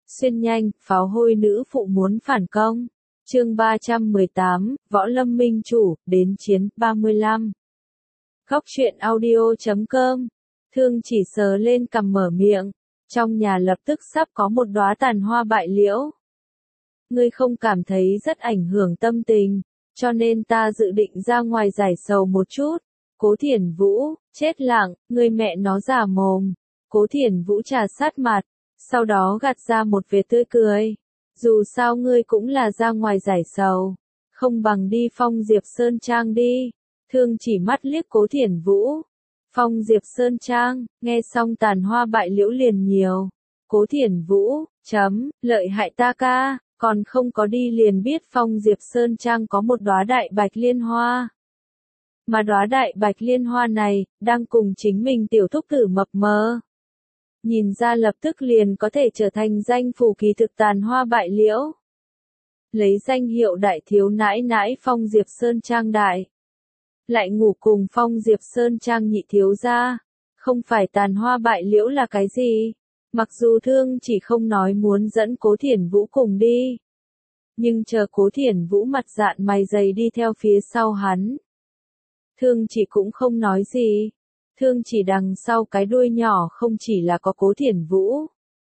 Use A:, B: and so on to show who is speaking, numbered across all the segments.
A: Xuyên nhanh, pháo hôi nữ phụ muốn phản công. Chương 318, Võ Lâm Minh Chủ, đến chiến, 35. Góc truyện audio.com. Thương chỉ sờ lên cằm mở miệng. Trong nhà lập tức sắp có một đóa tàn hoa bại liễu. Ngươi không cảm thấy rất ảnh hưởng tâm tình, cho nên ta dự định ra ngoài giải sầu một chút. Cố Thiển Vũ, chết lặng, ngươi mẹ nó giả mồm. Cố Thiển Vũ trà sát mặt, sau đó gạt ra một vệt tươi cười. Dù sao ngươi cũng là ra ngoài giải sầu, không bằng đi Phong Diệp Sơn Trang đi. Thương chỉ mắt liếc Cố Thiển Vũ. Phong Diệp Sơn Trang, nghe xong tàn hoa bại liễu liền nhiều. Cố Thiển Vũ, lợi hại ta ca, còn không có đi liền biết Phong Diệp Sơn Trang có một đóa đại bạch liên hoa. Mà đóa đại bạch liên hoa này, đang cùng chính mình tiểu thúc tử mập mờ. Nhìn ra lập tức liền có thể trở thành danh phủ kỳ thực tàn hoa bại liễu. Lấy danh hiệu đại thiếu nãi nãi Phong Diệp Sơn Trang đại. Lại ngủ cùng Phong Diệp Sơn Trang nhị thiếu gia. Không phải tàn hoa bại liễu là cái gì? Mặc dù Thương chỉ không nói muốn dẫn Cố Thiển Vũ cùng đi. Nhưng chờ Cố Thiển Vũ mặt dạn mày dày đi theo phía sau hắn. Thương chỉ cũng không nói gì. Thương chỉ đằng sau cái đuôi nhỏ không chỉ là có Cố Thiển Vũ.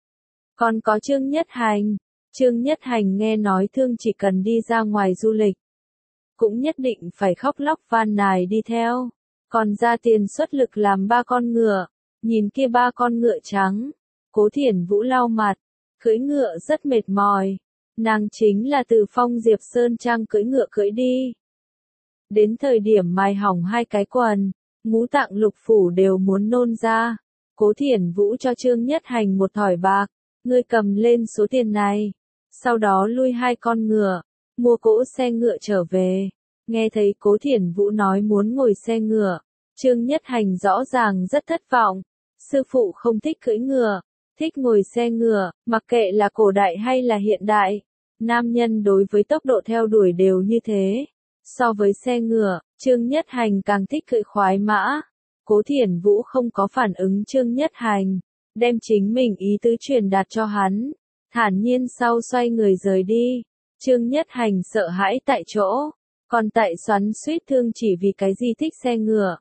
A: Còn có Trương Nhất Hành. Trương Nhất Hành nghe nói Thương chỉ cần đi ra ngoài du lịch. Cũng nhất định phải khóc lóc van nài đi theo. Còn ra tiền xuất lực làm 3 con ngựa. Nhìn kia 3 con ngựa trắng. Cố Thiển Vũ lau mặt. Cưỡi ngựa rất mệt mỏi. Nàng chính là từ Phong Diệp Sơn Trang cưỡi ngựa cưỡi đi. Đến thời điểm mài hỏng 2 cái quần. Ngũ tạng lục phủ đều muốn nôn ra. Cố Thiển Vũ cho Trương Nhất Hành một thỏi bạc. Ngươi cầm lên số tiền này. Sau đó lui 2 con ngựa. Mua cỗ xe ngựa trở về. Nghe thấy Cố Thiển Vũ nói muốn ngồi xe ngựa. Trương Nhất Hành rõ ràng rất thất vọng. Sư phụ không thích cưỡi ngựa. Thích ngồi xe ngựa. Mặc kệ là cổ đại hay là hiện đại. Nam nhân đối với tốc độ theo đuổi đều như thế. So với xe ngựa, Trương Nhất Hành càng thích cưỡi khoái mã. Cố Thiển Vũ không có phản ứng Trương Nhất Hành, đem chính mình ý tứ truyền đạt cho hắn, thản nhiên sau xoay người rời đi. Trương Nhất Hành sợ hãi tại chỗ, còn tại xoắn xuýt Thương chỉ vì cái gì thích xe ngựa.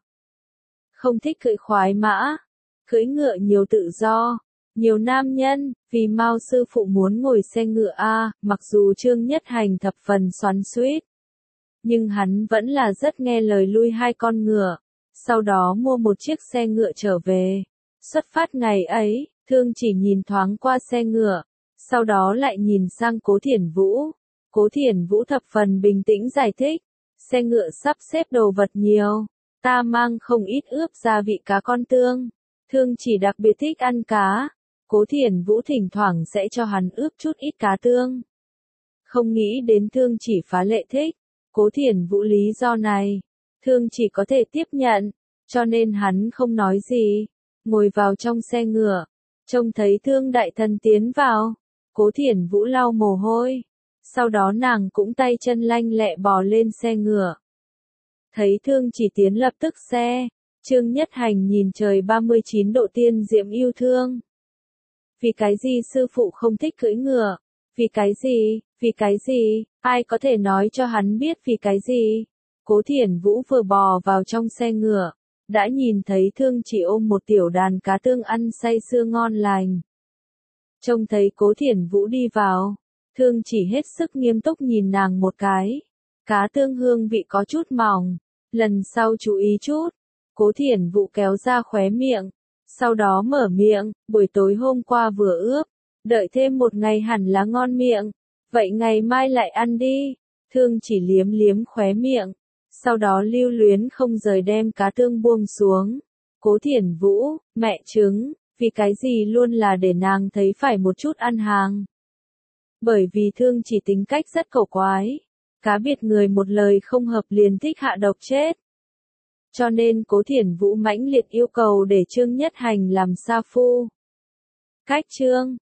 A: Không thích cưỡi khoái mã, cưỡi ngựa nhiều tự do, nhiều nam nhân, vì Mao sư phụ muốn ngồi xe ngựa a, mặc dù Trương Nhất Hành thập phần xoắn xuýt. Nhưng hắn vẫn là rất nghe lời lui 2 con ngựa, sau đó mua một chiếc xe ngựa trở về. Xuất phát ngày ấy, Thương chỉ nhìn thoáng qua xe ngựa, sau đó lại nhìn sang Cố Thiển Vũ. Cố Thiển Vũ thập phần bình tĩnh giải thích, xe ngựa sắp xếp đồ vật nhiều, ta mang không ít ướp gia vị cá con tương. Thương chỉ đặc biệt thích ăn cá, Cố Thiển Vũ thỉnh thoảng sẽ cho hắn ướp chút ít cá tương. Không nghĩ đến Thương chỉ phá lệ thích. Cố Thiển Vũ lý do này, Thương chỉ có thể tiếp nhận, cho nên hắn không nói gì, ngồi vào trong xe ngựa, trông thấy Thương đại thần tiến vào, Cố Thiển Vũ lau mồ hôi, sau đó nàng cũng tay chân lanh lẹ bò lên xe ngựa. Thấy Thương chỉ tiến lập tức xe, Trương Nhất Hành nhìn trời 39 độ tiên diễm yêu thương. Vì cái gì sư phụ không thích cưỡi ngựa? Vì cái gì? Vì cái gì? Ai có thể nói cho hắn biết vì cái gì? Cố Thiển Vũ vừa bò vào trong xe ngựa, đã nhìn thấy Thương chỉ ôm một tiểu đàn cá tương ăn say sưa ngon lành. Trông thấy Cố Thiển Vũ đi vào, Thương chỉ hết sức nghiêm túc nhìn nàng một cái. Cá tương hương vị có chút mỏng, lần sau chú ý chút. Cố Thiển Vũ kéo ra khóe miệng, sau đó mở miệng, buổi tối hôm qua vừa ướp, đợi thêm một ngày hẳn là ngon miệng. Vậy ngày mai lại ăn đi. Thương chỉ liếm liếm khóe miệng, sau đó lưu luyến không rời đem cá tương buông xuống. Cố Thiển Vũ, mẹ chứng, vì cái gì luôn là để nàng thấy phải một chút ăn hàng. Bởi vì Thương chỉ tính cách rất cổ quái. Cá biệt người một lời không hợp liền thích hạ độc chết. Cho nên Cố Thiển Vũ mãnh liệt yêu cầu để Trương Nhất Hành làm sa phu. Cách chương